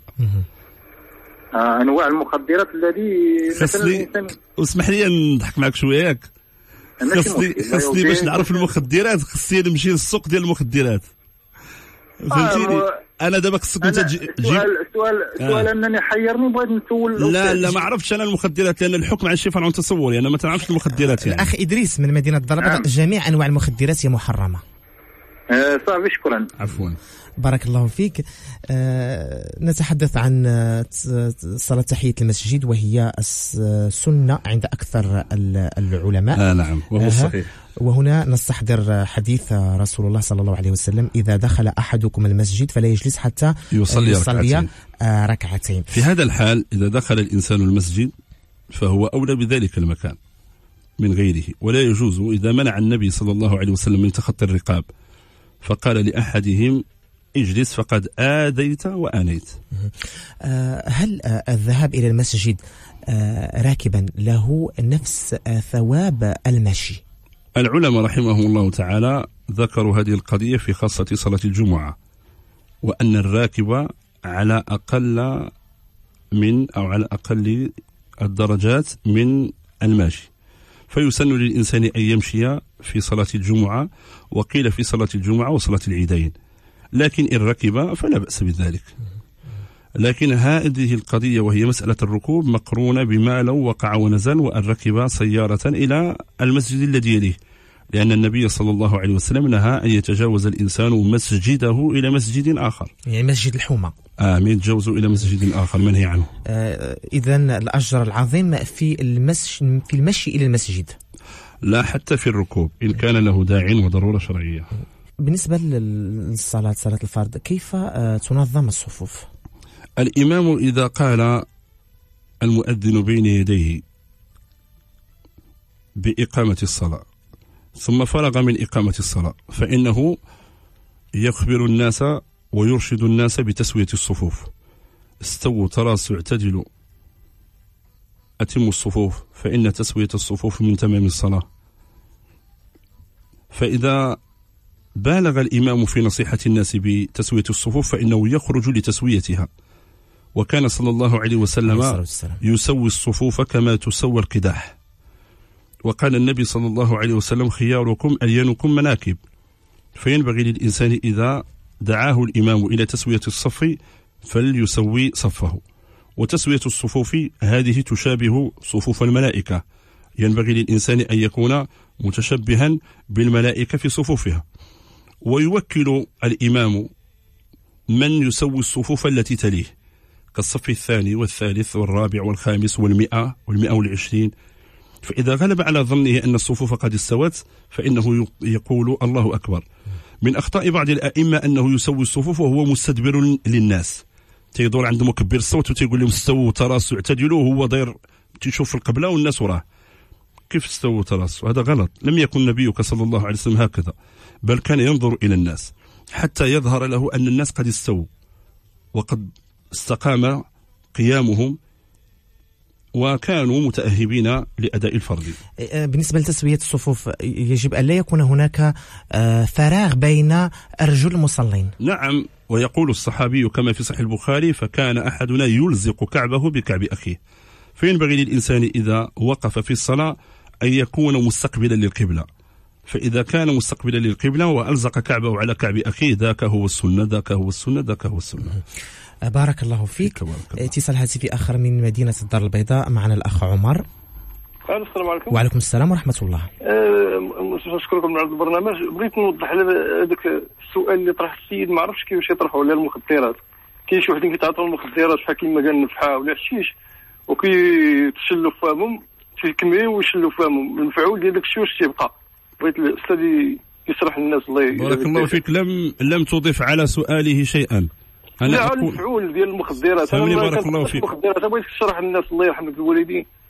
آه انواع المخدرات الذي مثلا الانسان. اسمح لي نضحك معك شويه ياك. خصني خصني باش نعرف المخدرات خصني نمشي للسوق ديال المخدرات، فهمتيني؟ آه انا دابا خصك انت تجيب سؤال سؤال سؤال آه. انني حيرني بغيت نسول. لا لا ما عرفتش انا المخدرات، لان الحكم على الشفاء عن تصوري انا ما تعرفش المخدرات. يعني الاخ ادريس من مدينه ضربه آه. جميع انواع المخدرات هي محرمه. آه صافي شكرا. عفوا بارك الله فيك. آه نتحدث عن صلاة تحية المسجد، وهي السنة عند أكثر العلماء. آه نعم وهو صحيح. وهنا نستحضر حديث رسول الله صلى الله عليه وسلم: إذا دخل أحدكم المسجد فلا يجلس حتى يصلي, يصلي ركعتين. آه ركعتين. في هذا الحال إذا دخل الإنسان المسجد فهو أولى بذلك المكان من غيره، ولا يجوز إذا منع النبي صلى الله عليه وسلم من تخطي الرقاب فقال لأحدهم اجلس فقد آذيت وآنيت. هل الذهاب إلى المسجد راكبا له نفس ثواب المشي؟ العلماء رحمهم الله تعالى ذكروا هذه القضية في خاصة صلاة الجمعة، وأن الراكب على أقل من أو على أقل الدرجات من الماشي، فيسن للإنسان أن يمشي في صلاة الجمعة، وقيل في صلاة الجمعة وصلاة العيدين، لكن إن ركب فلا بأس بذلك. لكن هذه القضية وهي مسألة الركوب مقرونة بما لو وقع ونزل وأن ركب سيارة إلى المسجد الذي يليه، لأن النبي صلى الله عليه وسلم نهى أن يتجاوز الإنسان مسجده إلى مسجد آخر، يعني مسجد الحومة. آه من يتجاوزوا إلى مسجد آخر منهي عنه. آه إذن الأجر العظيم في المشي في المشي إلى المسجد، لا حتى في الركوب إن كان له داع وضرورة شرعية. بالنسبة للصلاة صلاة الفرض كيف تنظم الصفوف؟ الإمام إذا قال المؤذن بين يديه بإقامة الصلاة ثم فرغ من إقامة الصلاة فإنه يخبر الناس ويرشد الناس بتسوية الصفوف. استووا تراصوا اعتدلوا أتموا الصفوف فإن تسوية الصفوف من تمام الصلاة. فإذا بالغ الإمام في نصيحة الناس بتسوية الصفوف فإنه يخرج لتسويتها، وكان صلى الله عليه وسلم يسوي الصفوف كما تسوى القداح. وقال النبي صلى الله عليه وسلم: خياركم ألينكم مناكب. فينبغي للإنسان إذا دعاه الإمام إلى تسوية الصف فليسوي صفه. وتسوية الصفوف هذه تشابه صفوف الملائكة، ينبغي للإنسان أن يكون متشبها بالملائكة في صفوفها. ويوكل الإمام من يسوي الصفوف التي تليه كالصف الثاني والثالث والرابع والخامس والمئة والمئة والعشرين. فإذا غلب على ظنه أن الصفوف قد استوت فإنه يقول الله أكبر. من أخطاء بعض الأئمة أنه يسوي الصفوف وهو مستدبر للناس، تيدور عند مكبر الصوت وتيقول لهم استووا تراصوا اعتدلوا، وهو داير تشوف القبلة والناس وراه. كيف استووا تراصوا؟ هذا غلط. لم يكن نبيك صلى الله عليه وسلم هكذا، بل كان ينظر إلى الناس حتى يظهر له أن الناس قد استووا وقد استقام قيامهم وكانوا متأهبين لأداء الفرض. بالنسبة لتسوية الصفوف يجب أن لا يكون هناك فراغ بين أرجل المصلين. نعم، ويقول الصحابي كما في صحيح البخاري: فكان أحدنا يلزق كعبه بكعب أخيه. فينبغي للإنسان إذا وقف في الصلاة أن يكون مستقبلا للقبلة، فإذا كان مستقبلا للقبلة وألزق كعبه على كعب أخيه ذاك هو السنة ذاك هو السنة ذاك هو السنة. بارك الله فيك. اتصال هاتفي آخر من مدينة الدار البيضاء، معنا الأخ عمر. السلام عليكم. وعليكم السلام ورحمة الله. أه أشكركم على البرنامج. بغيت نوضح هذاك السؤال اللي طرح السيد، ما عرفتش كيفاش يطرحوا على المخدرات. كاين شي وحدين كيتعاطوا المخدرات بحال كيما قال النفحة ولا الحشيش وكيتشلوا فمهم تيكميو ويشلوا فمهم، المفعول ديال داك الشيء واش تيبقى؟ بغيت الأستاذ يشرح للناس. الله بارك الله فيك. لم لم تضف على سؤاله شيئا. أنا لا أقول المفعول ديال المخدرات. أنا بارك الله فيك. المخدرات بغيت تشرح للناس الله يرحم الوالدين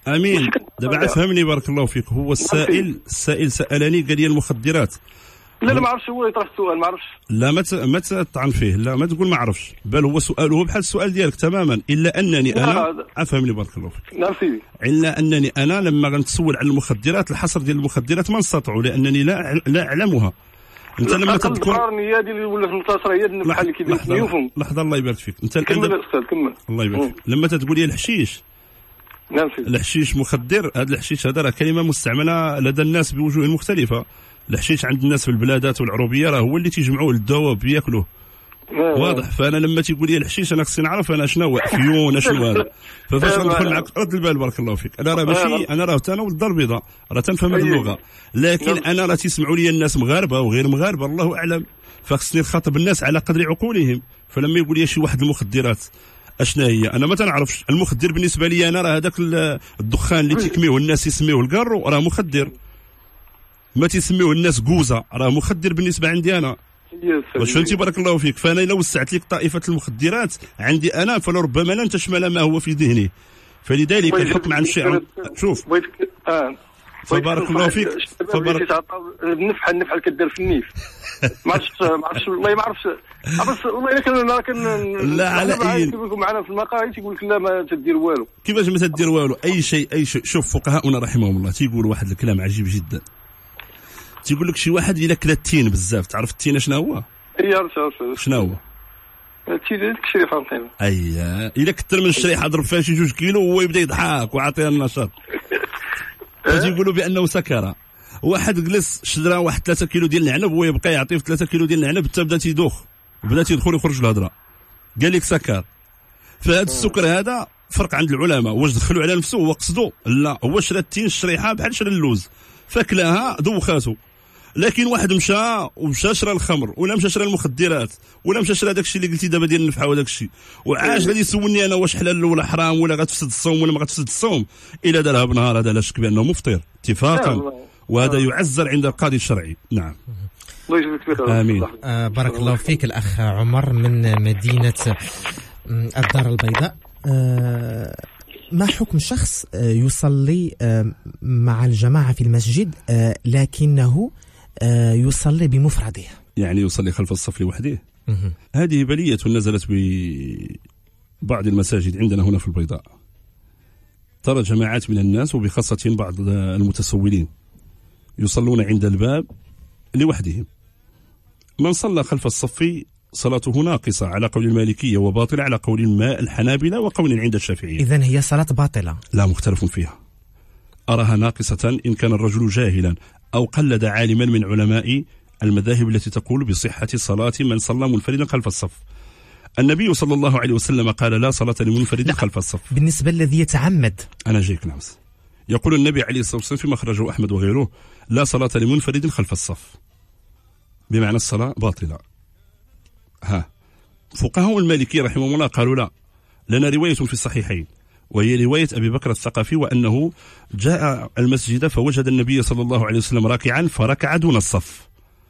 امين دابا فهمني بارك الله فيك. هو السائل السائل سالني قال لي المخدرات. لا لا ما عرفتش، هو يطرح السؤال ما عرفتش. لا ما ما تطعن فيه، لا ما تقول ما عرفش، بل هو سؤاله بحال السؤال ديالك تماما، الا انني انا افهمني بارك الله فيك. نعم سيدي. الا انني انا لما غنتسول على المخدرات، الحصر ديال المخدرات ما نستطيعوا لانني لا لا اعلمها. انت لما تذكر القرنيه ديال اللي ولا في المنتصره هي بحال اللي كيدير النيوفون. لحظه الله يبارك فيك. انت كمل الاستاذ كمل. الله يبارك فيك. لما تقول لي الحشيش، نعم سيدي، الحشيش مخدر. هذا الحشيش هذا راه كلمه مستعمله لدى الناس بوجوه مختلفه. الحشيش عند الناس في البلادات والعروبيه راه هو اللي تيجمعوه للدواء بياكلوه. واضح. فانا لما تيقول لي الحشيش انا خصني نعرف انا شنو هو افيون شنو هذا. ففاش غندخل معك رد البال بارك الله فيك. انا راه ماشي انا راه انا ولد الدار البيضاء راه تنفهم هذه اللغه، لكن انا راه تيسمعوا لي الناس مغاربه وغير مغاربه الله اعلم، فخصني نخاطب الناس على قدر عقولهم. فلما يقول لي شي واحد المخدرات اشنا هي، انا ما تنعرفش. المخدر بالنسبه لي انا راه هذاك الدخان اللي تيكميوه الناس يسميوه الكارو راه مخدر، ما تيسميوه الناس كوزا راه مخدر بالنسبه عندي انا. واش فهمتي بارك الله فيك. فانا لو وسعت لك طائفه المخدرات عندي انا فلربما لن تشمل ما هو في ذهني، فلذلك الحكم عن الشيء شوف اه فبارك الله فيك. فبارك النفحه النفحه اللي كدير في النيف ما عرفتش ما عرفتش والله ما عرفتش بس والله كان كان لا على اي كيقول معنا في المقاهي تيقول لك لا ما تدير والو. كيفاش ما تدير والو؟ اي شيء اي شيء. شوف فقهاؤنا رحمهم الله تيقول واحد الكلام عجيب جدا، تيقول لك شي واحد الا كلا التين بزاف، تعرف التين شنو هو؟ اي عرفت. شنو هو؟ التين ديك الشريحه نقيمه. اييه الا كثر من الشريحه ضرب فيها شي جوج كيلو وهو يبدا يضحك وعطيها النشاط. تيقولوا بانه سكر. واحد جلس شرا واحد ثلاثة كيلو ديال العنب وهو يبقى يعطيه في ثلاثة كيلو ديال العنب حتى بدا تيدوخ وبدا تيدخل يخرج الهضره، قال لك سكر. فهذا السكر هذا فرق عند العلماء، واش دخلوا على نفسه هو قصدو؟ لا، هو شرا التين الشريحه بحال شرا اللوز فاكلاها دوخاتو. لكن واحد مشى ومشى شرا الخمر ولا مشى شرا المخدرات ولا مشى شرا داك الشيء اللي قلتي دابا ديال النفحه وداك الشيء، وعاش غادي يسولني انا واش حلال ولا حرام ولا غتفسد الصوم ولا ما غتفسد الصوم، الا دارها بنهار هذا لا شك بانه مفطر اتفاقا، وهذا يعزر عند القاضي الشرعي. نعم الله يجزيك بخير. امين. آه بارك الله فيك الاخ عمر من مدينه الدار البيضاء. آه ما حكم شخص يصلي مع الجماعه في المسجد لكنه يصلي بمفرده، يعني يصلي خلف الصف لوحده؟ هذه بلية نزلت ببعض المساجد عندنا هنا في البيضاء. ترى جماعات من الناس وبخاصة بعض المتسولين يصلون عند الباب لوحدهم. من صلى خلف الصف صلاته ناقصة على قول المالكية وباطلة على قول الماء الحنابلة وقول عند الشافعية. إذن هي صلاة باطلة؟ لا، مختلف فيها. أراها ناقصة إن كان الرجل جاهلا أو قلد عالما من علماء المذاهب التي تقول بصحة صلاة من صلى منفردا خلف الصف. النبي صلى الله عليه وسلم قال لا صلاة لمنفرد خلف الصف. بالنسبة الذي يتعمد، أنا جيك نعم، يقول النبي عليه الصلاة والسلام فيما أخرجه أحمد وغيره لا صلاة لمنفرد خلف الصف، بمعنى الصلاة باطلة. ها فقهاء المالكية رحمهم الله قالوا لا، لنا رواية في الصحيحين وهي رواية أبي بكر الثقفي، وأنه جاء المسجد فوجد النبي صلى الله عليه وسلم راكعا فركع دون الصف،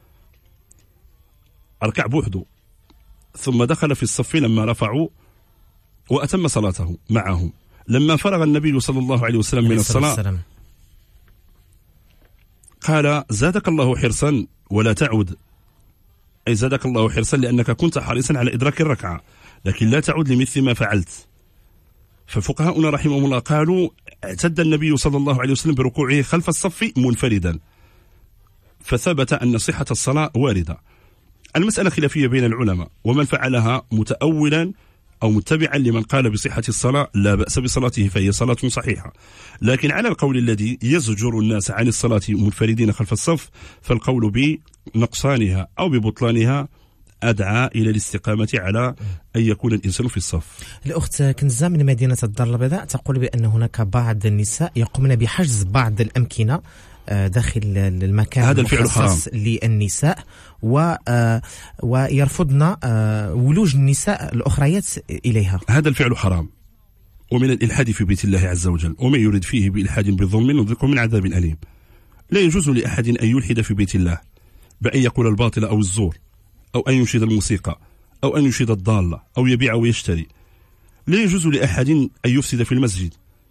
أركع بوحده، ثم دخل في الصف لما رفعوا وأتم صلاته معهم. لما فرغ النبي صلى الله عليه وسلم من الصلاة قال زادك الله حرصا ولا تعود، أي زادك الله حرصا لأنك كنت حريصا على إدراك الركعة لكن لا تعود لمثل ما فعلت. ففقهاؤنا رحمهم الله قالوا اعتد النبي صلى الله عليه وسلم بركوعه خلف الصف منفردا، فثبت أن صحة الصلاة واردة. المسألة خلافية بين العلماء، ومن فعلها متأولا أو متبعا لمن قال بصحة الصلاة لا بأس بصلاته فهي صلاة صحيحة، لكن على القول الذي يزجر الناس عن الصلاة منفردين خلف الصف فالقول بنقصانها أو ببطلانها أدعى إلى الاستقامة على أن يكون الإنسان في الصف. الأخت كنزة من مدينة الدار البيضاء تقول بأن هناك بعض النساء يقومن بحجز بعض الأمكنة داخل المكان هذا الفعل حرام للنساء و ويرفضن ولوج النساء الأخريات إليها. هذا الفعل حرام ومن الإلحاد في بيت الله عز وجل، ومن يريد فيه بإلحاد بظلم نذقه من عذاب أليم. لا يجوز لأحد أن يلحد في بيت الله بأن يقول الباطل أو الزور أو أن ينشد الموسيقى أو أن ينشد الضالة أو يبيع ويشتري. لا يجوز لأحد أن يفسد في المسجد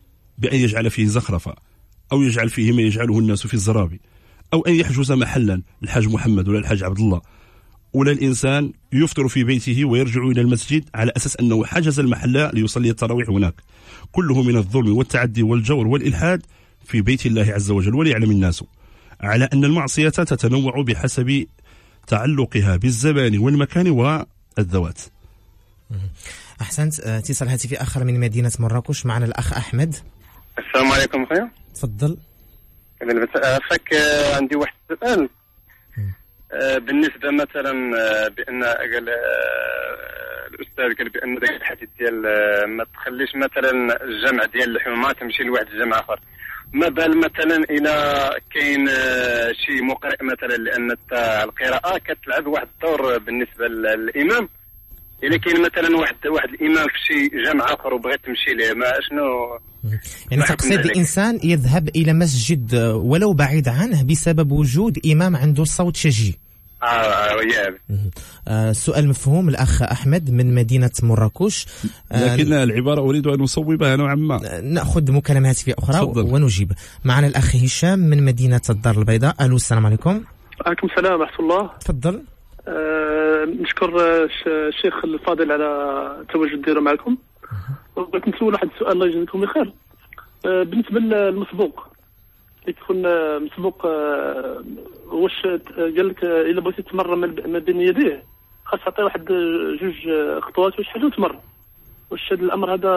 بأن يجعل فيه زخرفة أو يجعل فيه ما يجعله الناس في الزرابي، أو أن يحجز محلا الحاج محمد ولا الحاج عبد الله، ولا الإنسان يفطر في بيته ويرجع إلى المسجد على أساس أنه حجز المحل ليصلي التراويح هناك، كله من الظلم والتعدي والجور والإلحاد في بيت الله عز وجل. وليعلم الناس على أن المعصية تتنوع بحسب تعلقها بالزمان والمكان والذوات. أحسنت. اتصال هاتفي آخر من مدينة مراكش، معنا الأخ أحمد. السلام عليكم خويا. تفضل. فك عندي واحد السؤال بالنسبه مثلا بان قال الاستاذ قال بان ذاك الحديث ديال ما تخليش مثلا الجمع ديال اللحوم تمشي لواحد الجمع اخر، ما بال مثلا الى كاين شي مقرئ مثلا، لان القراءه كتلعب واحد الدور بالنسبه للامام، الا كاين مثلا واحد واحد الامام في شي جمع اخر وبغيت تمشي ليه، ما شنو يعني تقصد الانسان يذهب الى مسجد ولو بعيد عنه بسبب وجود امام عنده صوت شجي؟ اه يا آه سؤال مفهوم الأخ أحمد من مدينة مراكش، آه لكن العبارة أريد أن أصوبها نوعا ما. نأخذ مكالمة هاتفية أخرى صدر. ونجيب. معنا الأخ هشام من مدينة الدار البيضاء. ألو السلام عليكم. عليكم السلام ورحمة الله. تفضل. آه نشكر الشيخ الفاضل على التواجد ديالو معكم. بغيت نسول واحد السؤال الله يجزيكم بخير. آه بالنسبة للمسبوق اللي تكون مسبوق، آه واش قال لك الا بغيتي تمر ما بين يديه خاص تعطي واحد جوج خطوات واش حاجه وتمر، واش هذا الامر هذا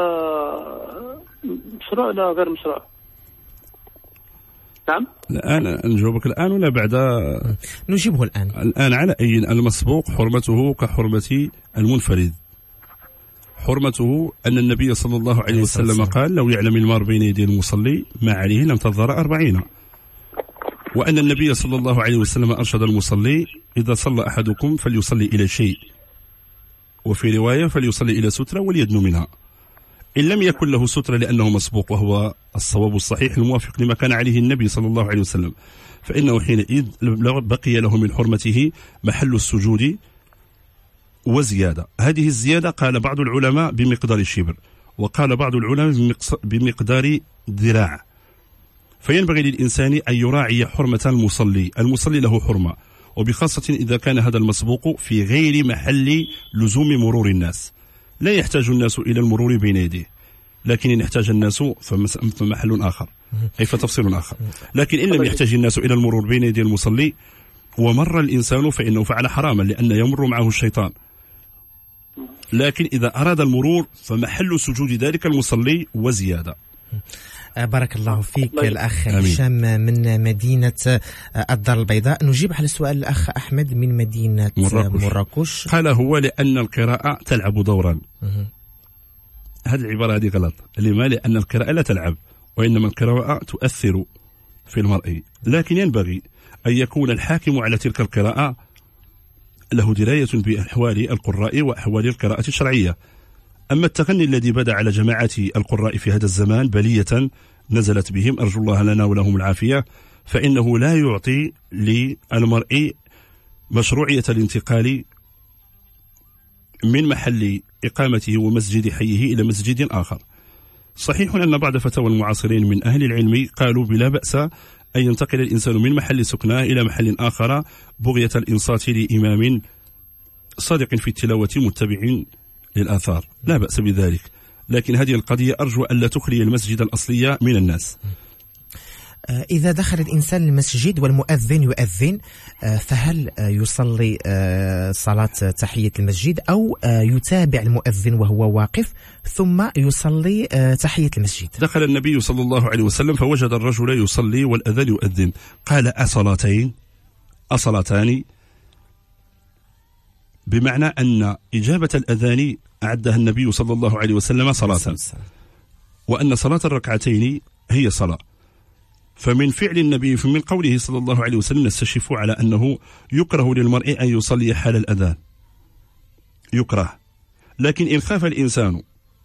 مشروع ولا غير مشروع؟ نعم. الان نجاوبك الان ولا بعد؟ نجيبه الان. الان على اي المسبوق حرمته كحرمه المنفرد. حرمته أن النبي صلى الله عليه وسلم قال لو يعلم المار بين يدي المصلي ما عليه لم تضر أربعين، وأن النبي صلى الله عليه وسلم أرشد المصلي إذا صلى أحدكم فليصلي إلى شيء، وفي رواية فليصلي إلى سترة وليدنو منها، إن لم يكن له سترة لأنه مسبوق، وهو الصواب الصحيح الموافق لما كان عليه النبي صلى الله عليه وسلم، فإنه حينئذ بقي له من حرمته محل السجود وزيادة. هذه الزيادة قال بعض العلماء بمقدار الشبر، وقال بعض العلماء بمقدار ذراع، فينبغي للإنسان أن يراعي حرمة المصلي. المصلي له حرمة، وبخاصة إذا كان هذا المسبوق في غير محل لزوم مرور الناس. لا يحتاج الناس إلى المرور بين يديه، لكن إن احتاج الناس فمحل آخر، أي فتفصيل آخر. لكن إن لم يحتاج الناس إلى المرور بين يدي المصلي ومر الإنسان فإنه فعل حراما، لأن يمر معه الشيطان. لكن إذا أراد المرور فمحل سجود ذلك المصلي وزيادة. بارك الله فيك الأخ هشام من مدينة الدار البيضاء. نجيب على سؤال الأخ أحمد من مدينة مراكش. مراكش قال هو لأن القراءة تلعب دورا. هذه العبارة هذه غلط. لما؟ لأن القراءة لا تلعب، وإنما القراءة تؤثر في المرء، لكن ينبغي أن يكون الحاكم على تلك القراءة له دراية بأحوال القراء وأحوال القراءة الشرعية. أما التغني الذي بدا على جماعة القراء في هذا الزمان بلية نزلت بهم، أرجو الله لنا ولهم العافية، فإنه لا يعطي للمرء مشروعية الانتقال من محل إقامته ومسجد حيه إلى مسجد آخر. صحيح أن بعض فتاوى المعاصرين من أهل العلم قالوا بلا بأس أن ينتقل الإنسان من محل سكنه إلى محل آخر بغية الإنصات لإمام صادق في التلاوة متبع للآثار، لا بأس بذلك، لكن هذه القضية أرجو أن لا تخلي المسجد الأصلي من الناس. إذا دخل الإنسان المسجد والمؤذن يؤذن، فهل يصلي صلاة تحية المسجد أو يتابع المؤذن وهو واقف ثم يصلي تحية المسجد؟ دخل النبي صلى الله عليه وسلم فوجد الرجل يصلي والأذان يؤذن، قال أصلاتين أصلاتان، بمعنى أن إجابة الأذان أعدها النبي صلى الله عليه وسلم صلاة، وأن صلاة الركعتين هي صلاة. فمن فعل النبي من قوله صلى الله عليه وسلم نستشف على أنه يكره للمرء أن يصلي حال الأذان، يكره. لكن إن خاف الإنسان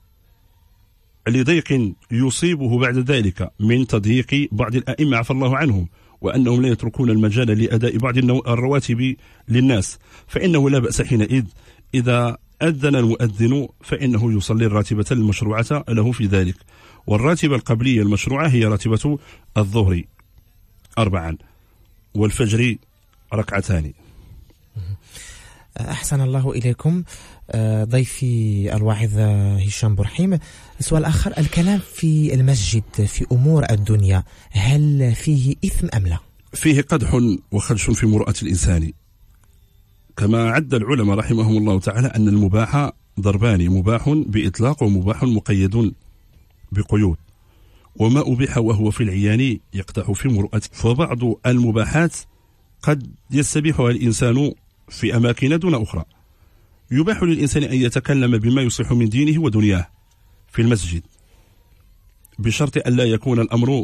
لضيق يصيبه بعد ذلك من تضييق بعض الأئمة عفى الله عنهم، وأنهم لا يتركون المجال لأداء بعض الرواتب للناس، فإنه لا بأس حينئذ إذا أذن المؤذن فإنه يصلي الراتبة المشروعة له في ذلك، والراتبة القبلية المشروعة هي راتبة الظهر أربعا والفجر ركعتان. أحسن الله إليكم ضيفي الواعظ هشام بورحيم. سؤال آخر، الكلام في المسجد في أمور الدنيا هل فيه إثم أم لا؟ فيه قدح وخدش في مرأة الإنسان، كما عد العلماء رحمهم الله تعالى أن المباح ضربان، مباح بإطلاق ومباح مقيد بقيود، وما أبيح وهو في العيان يقدح في مرأة. فبعض المباحات قد يستبيحها الإنسان في أماكن دون أخرى. يباح للإنسان أن يتكلم بما يصلح من دينه ودنياه في المسجد بشرط أن لا يكون الأمر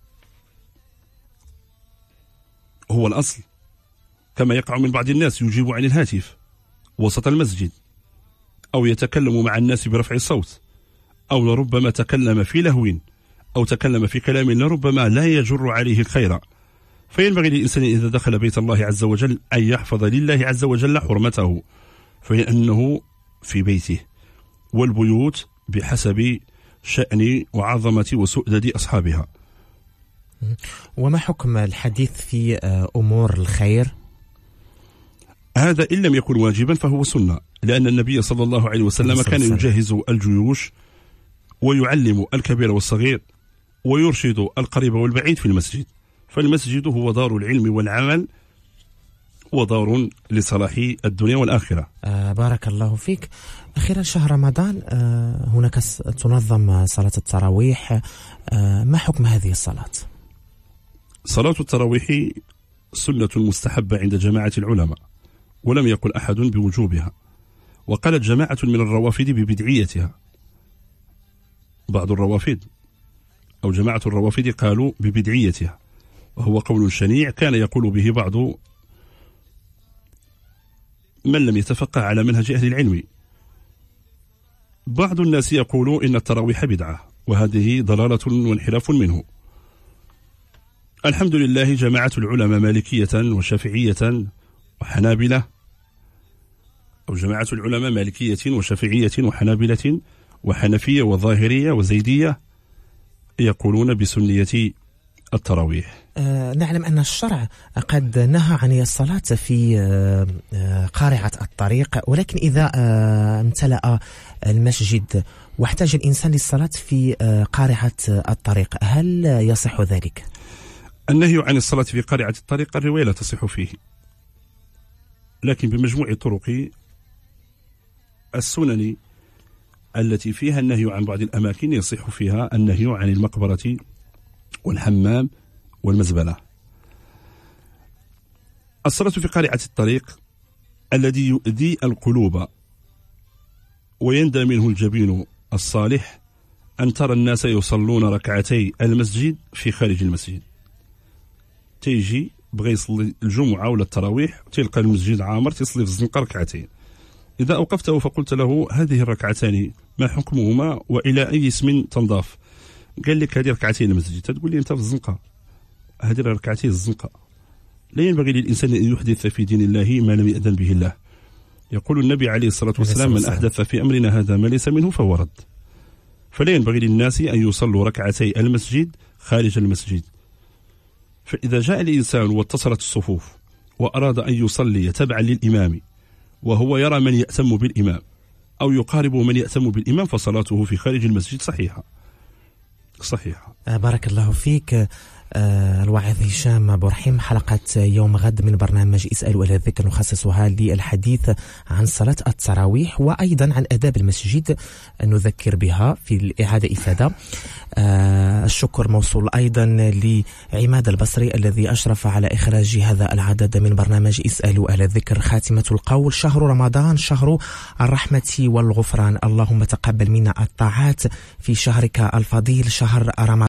هو الأصل، كما يقع من بعض الناس يجيب عن الهاتف وسط المسجد، أو يتكلم مع الناس برفع الصوت، أو لربما تكلم في لهو، أو تكلم في كلام لربما لا يجر عليه الخير. فينبغي للإنسان إذا دخل بيت الله عز وجل أن يحفظ لله عز وجل حرمته، فإنه في بيته، والبيوت بحسب شأن وعظمة وسؤدد أصحابها. وما حكم الحديث في أمور الخير؟ هذا إن لم يكن واجبا فهو سنة، لأن النبي صلى الله عليه وسلم كان يجهز الجيوش ويعلم الكبير والصغير ويرشد القريب والبعيد في المسجد، فالمسجد هو دار العلم والعمل ودار لصلاح الدنيا والآخرة. آه بارك الله فيك. أخيرا شهر رمضان آه هناك تنظم صلاة التراويح، آه ما حكم هذه الصلاة؟ صلاة التراويح سنة مستحبة عند جماعة العلماء، ولم يقل أحد بوجوبها، وقالت جماعة من الروافد ببدعيتها. بعض الروافد أو جماعة الروافد قالوا ببدعيتها، وهو قول شنيع كان يقول به بعض من لم يتفقه على منهج أهل العلم. بعض الناس يقول إن التراويح بدعة، وهذه ضلالة وانحراف منه. الحمد لله جماعة العلماء مالكية وشافعية وحنابلة، أو جماعة العلماء مالكية وشافعية وحنابلة وحنفية وظاهرية وزيدية يقولون بسنية التراويح. آه نعلم أن الشرع قد نهى عن الصلاة في آه قارعة الطريق، ولكن إذا آه امتلأ المسجد واحتاج الإنسان للصلاة في آه قارعة الطريق هل يصح ذلك؟ النهي عن الصلاة في قارعة الطريق الرواية لا تصح فيه، لكن بمجموع طرق السنن التي فيها النهي عن بعض الأماكن يصح فيها النهي عن المقبرة والحمام والمزبلة. الصلاة في قارعة الطريق الذي يؤذي القلوب ويندى منه الجبين الصالح أن ترى الناس يصلون ركعتي المسجد في خارج المسجد. تيجي بغي يصلي الجمعة ولا التراويح تلقى المسجد عامر تصلي في الزنقة ركعتين، إذا أوقفته فقلت له هذه الركعتان ما حكمهما وإلى أي اسم تنضاف؟ قال لك هذه ركعتين المسجد، تقول لي أنت في الزنقة، هذه ركعتين الزنقة. لا ينبغي للإنسان أن يحدث في دين الله ما لم يأذن به الله. يقول النبي عليه الصلاة والسلام من أحدث في أمرنا هذا ما ليس منه فهو رد. فلا ينبغي للناس أن يصلوا ركعتي المسجد خارج المسجد. فإذا جاء الإنسان واتصلت الصفوف وأراد أن يصلي تبعا للإمام وهو يرى من يأتم بالإمام أو يقارب من يأتم بالإمام فصلاته في خارج المسجد صحيحة صحيحة. بارك الله فيك. الواعظ هشام بورحيم، حلقة يوم غد من برنامج اسألوا أهل الذكر نخصصها للحديث عن صلاة التراويح وأيضا عن آداب المسجد نذكر بها في الإعادة إفادة. الشكر موصول أيضا لعماد البصري الذي أشرف على إخراج هذا العدد من برنامج اسألوا أهل الذكر. خاتمة القول: شهر رمضان شهر الرحمة والغفران، اللهم تقبل منا الطاعات في شهرك الفضيل شهر رمضان.